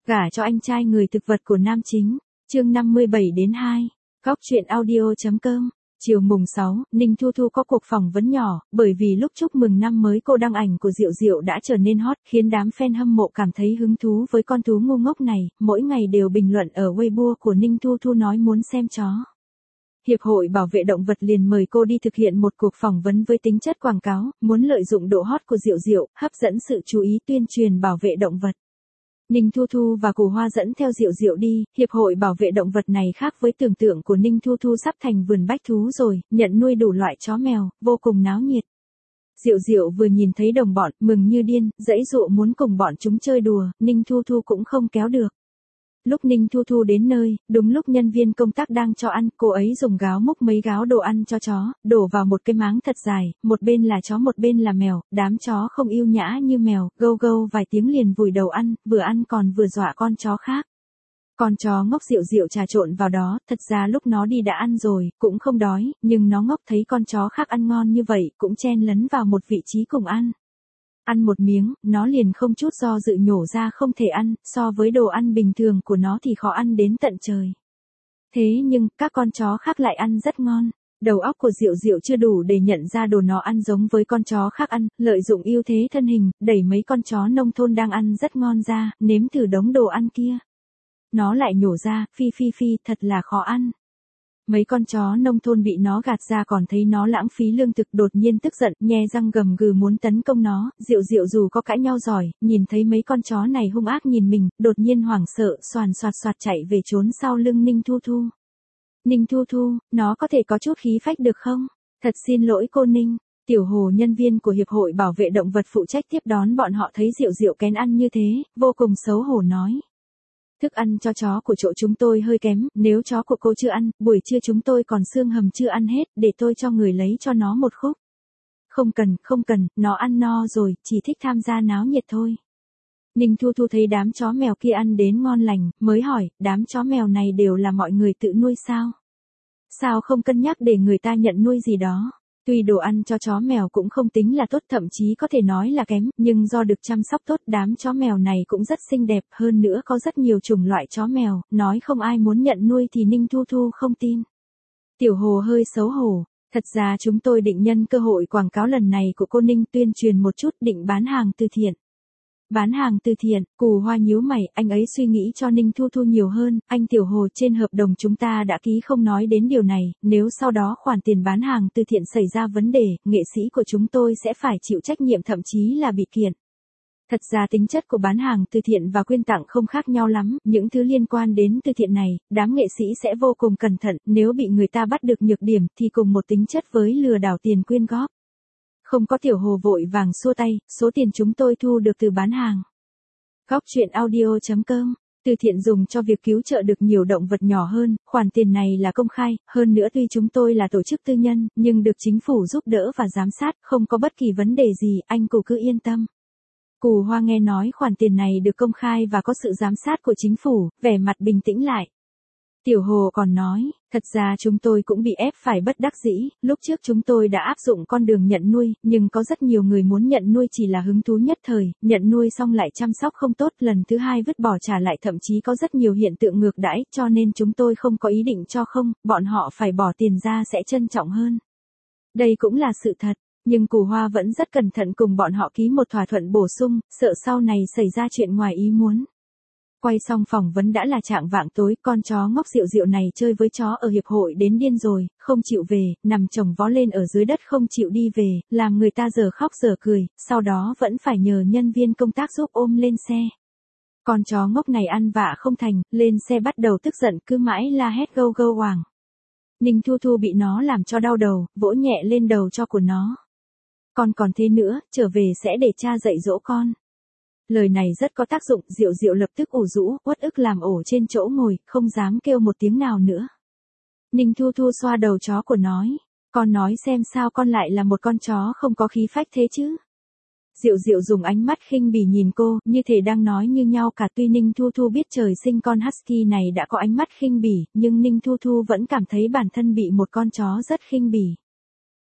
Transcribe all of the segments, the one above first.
Gả cho anh trai người thực vật của nam chính. Chương 57-2. Góc truyện audio.com. Chiều mùng 6, Ninh Thu Thu có cuộc phỏng vấn nhỏ, bởi vì lúc chúc mừng năm mới cô đăng ảnh của Diệu Diệu đã trở nên hot, khiến đám fan hâm mộ cảm thấy hứng thú với con thú ngu ngốc này, mỗi ngày đều bình luận ở Weibo của Ninh Thu Thu nói muốn xem chó. Hiệp hội Bảo vệ Động vật liền mời cô đi thực hiện một cuộc phỏng vấn với tính chất quảng cáo, muốn lợi dụng độ hot của Diệu Diệu, hấp dẫn sự chú ý tuyên truyền bảo vệ động vật. Ninh Thu Thu và Cù Hoa dẫn theo Diệu Diệu đi, Hiệp hội Bảo vệ Động vật này khác với tưởng tượng của Ninh Thu Thu, sắp thành vườn bách thú rồi, nhận nuôi đủ loại chó mèo, vô cùng náo nhiệt. Diệu Diệu vừa nhìn thấy đồng bọn, mừng như điên, giãy giụa muốn cùng bọn chúng chơi đùa, Ninh Thu Thu cũng không kéo được. Lúc Ninh Thu Thu đến nơi, đúng lúc nhân viên công tác đang cho ăn, cô ấy dùng gáo múc mấy gáo đồ ăn cho chó, đổ vào một cái máng thật dài, một bên là chó một bên là mèo, đám chó không yêu nhã như mèo, gâu gâu vài tiếng liền vùi đầu ăn, vừa ăn còn vừa dọa con chó khác. Con chó ngốc Diệu Diệu trà trộn vào đó, thật ra lúc nó đi đã ăn rồi, cũng không đói, nhưng nó ngốc thấy con chó khác ăn ngon như vậy, cũng chen lấn vào một vị trí cùng ăn. Ăn một miếng, nó liền không chút do dự nhổ ra không thể ăn, so với đồ ăn bình thường của nó thì khó ăn đến tận trời. Thế nhưng, các con chó khác lại ăn rất ngon. Đầu óc của Diệu Diệu chưa đủ để nhận ra đồ nó ăn giống với con chó khác ăn, lợi dụng ưu thế thân hình, đẩy mấy con chó nông thôn đang ăn rất ngon ra, nếm thử đống đồ ăn kia. Nó lại nhổ ra, phi phi phi, thật là khó ăn. Mấy con chó nông thôn bị nó gạt ra còn thấy nó lãng phí lương thực, đột nhiên tức giận, nhe răng gầm gừ muốn tấn công nó. Diệu Diệu dù có cãi nhau giỏi, nhìn thấy mấy con chó này hung ác nhìn mình, đột nhiên hoảng sợ, xoàn xoạt xoạt chạy về trốn sau lưng Ninh Thu Thu. Ninh Thu Thu, nó có thể có chút khí phách được không? Thật xin lỗi cô Ninh. Tiểu Hồ, nhân viên của Hiệp hội Bảo vệ Động vật phụ trách tiếp đón bọn họ, thấy Diệu Diệu kén ăn như thế, vô cùng xấu hổ nói. Thức ăn cho chó của chỗ chúng tôi hơi kém, nếu chó của cô chưa ăn, buổi trưa chúng tôi còn xương hầm chưa ăn hết, để tôi cho người lấy cho nó một khúc. Không cần, nó ăn no rồi, chỉ thích tham gia náo nhiệt thôi. Ninh Thu Thu thấy đám chó mèo kia ăn đến ngon lành, mới hỏi, đám chó mèo này đều là mọi người tự nuôi sao? Sao không cân nhắc để người ta nhận nuôi gì đó? Tuy đồ ăn cho chó mèo cũng không tính là tốt, thậm chí có thể nói là kém, nhưng do được chăm sóc tốt, đám chó mèo này cũng rất xinh đẹp, hơn nữa có rất nhiều chủng loại chó mèo, nói không ai muốn nhận nuôi thì Ninh Thu Thu không tin. Tiểu Hồ hơi xấu hổ, thật ra chúng tôi định nhân cơ hội quảng cáo lần này của cô Ninh tuyên truyền một chút, định bán hàng từ thiện. Bán hàng từ thiện, Cù Hoa nhíu mày, anh ấy suy nghĩ cho Ninh Thu Thu nhiều hơn, anh Tiểu Hồ, trên hợp đồng chúng ta đã ký không nói đến điều này, nếu sau đó khoản tiền bán hàng từ thiện xảy ra vấn đề, nghệ sĩ của chúng tôi sẽ phải chịu trách nhiệm, thậm chí là bị kiện. Thật ra tính chất của bán hàng từ thiện và quyên tặng không khác nhau lắm, những thứ liên quan đến từ thiện này, đám nghệ sĩ sẽ vô cùng cẩn thận, nếu bị người ta bắt được nhược điểm thì cùng một tính chất với lừa đảo tiền quyên góp. Không có. Tiểu Hồ vội vàng xua tay, số tiền chúng tôi thu được từ bán hàng. Góc truyện audio.com. Từ thiện dùng cho việc cứu trợ được nhiều động vật nhỏ hơn, khoản tiền này là công khai, hơn nữa tuy chúng tôi là tổ chức tư nhân, nhưng được chính phủ giúp đỡ và giám sát, không có bất kỳ vấn đề gì, anh Cù cứ yên tâm. Cù Hoa nghe nói khoản tiền này được công khai và có sự giám sát của chính phủ, vẻ mặt bình tĩnh lại. Tiểu Hồ còn nói, thật ra chúng tôi cũng bị ép phải bất đắc dĩ, lúc trước chúng tôi đã áp dụng con đường nhận nuôi, nhưng có rất nhiều người muốn nhận nuôi chỉ là hứng thú nhất thời, nhận nuôi xong lại chăm sóc không tốt, lần thứ hai vứt bỏ trả lại, thậm chí có rất nhiều hiện tượng ngược đãi, cho nên chúng tôi không có ý định cho không, bọn họ phải bỏ tiền ra sẽ trân trọng hơn. Đây cũng là sự thật, nhưng Cù Hoa vẫn rất cẩn thận cùng bọn họ ký một thỏa thuận bổ sung, sợ sau này xảy ra chuyện ngoài ý muốn. Quay xong phỏng vấn đã là chạng vạng tối, con chó ngốc Diệu Diệu này chơi với chó ở hiệp hội đến điên rồi, không chịu về, nằm chồng vó lên ở dưới đất không chịu đi về, làm người ta giờ khóc giờ cười, sau đó vẫn phải nhờ nhân viên công tác giúp ôm lên xe. Con chó ngốc này ăn vạ không thành, lên xe bắt đầu tức giận, cứ mãi la hét gâu gâu hoảng. Ninh Thu Thu bị nó làm cho đau đầu, vỗ nhẹ lên đầu cho của nó. Con còn thế nữa, trở về sẽ để cha dạy dỗ con. Lời này rất có tác dụng, Diệu Diệu lập tức ủ rũ, uất ức làm ổ trên chỗ ngồi, không dám kêu một tiếng nào nữa. Ninh Thu Thu xoa đầu chó của nói, con nói xem sao con lại là một con chó không có khí phách thế chứ. Diệu Diệu dùng ánh mắt khinh bỉ nhìn cô, như thể đang nói như nhau cả, tuy Ninh Thu Thu biết trời sinh con husky này đã có ánh mắt khinh bỉ, nhưng Ninh Thu Thu vẫn cảm thấy bản thân bị một con chó rất khinh bỉ.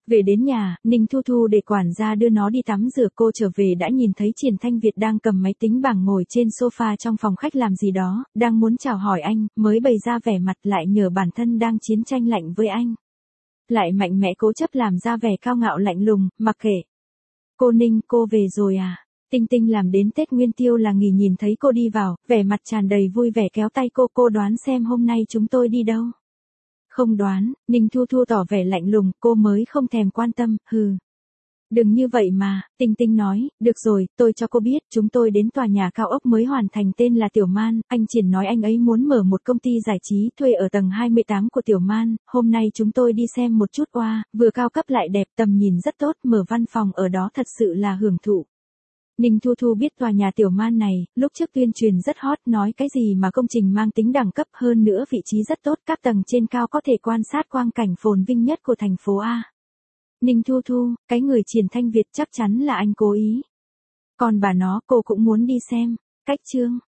Về đến nhà, Ninh Thu Thu để quản gia đưa nó đi tắm rửa, cô trở về đã nhìn thấy Triển Thanh Việt đang cầm máy tính bảng ngồi trên sofa trong phòng khách làm gì đó, đang muốn chào hỏi anh, mới bày ra vẻ mặt lại nhờ bản thân đang chiến tranh lạnh với anh. Lại mạnh mẽ cố chấp làm ra vẻ cao ngạo lạnh lùng, mặc kệ. Cô Ninh, cô về rồi à? Tinh Tinh làm đến Tết Nguyên Tiêu là nghỉ nhìn thấy cô đi vào, vẻ mặt tràn đầy vui vẻ kéo tay cô đoán xem hôm nay chúng tôi đi đâu. Không đoán, Ninh Thu Thu tỏ vẻ lạnh lùng, cô mới không thèm quan tâm, hừ. Đừng như vậy mà, Tinh Tinh nói, được rồi, tôi cho cô biết, chúng tôi đến tòa nhà cao ốc mới hoàn thành tên là Tiểu Man, anh Triển nói anh ấy muốn mở một công ty giải trí thuê ở tầng 28 của Tiểu Man, hôm nay chúng tôi đi xem một chút qua, vừa cao cấp lại đẹp, tầm nhìn rất tốt, mở văn phòng ở đó thật sự là hưởng thụ. Ninh Thu Thu biết tòa nhà Tiểu Man này, lúc trước tuyên truyền rất hot, nói cái gì mà công trình mang tính đẳng cấp, hơn nữa vị trí rất tốt, các tầng trên cao có thể quan sát quang cảnh phồn vinh nhất của thành phố A. Ninh Thu Thu, cái người Triển Thanh Việt chắc chắn là anh cố ý. Còn bà nó, cô cũng muốn đi xem. Cách chương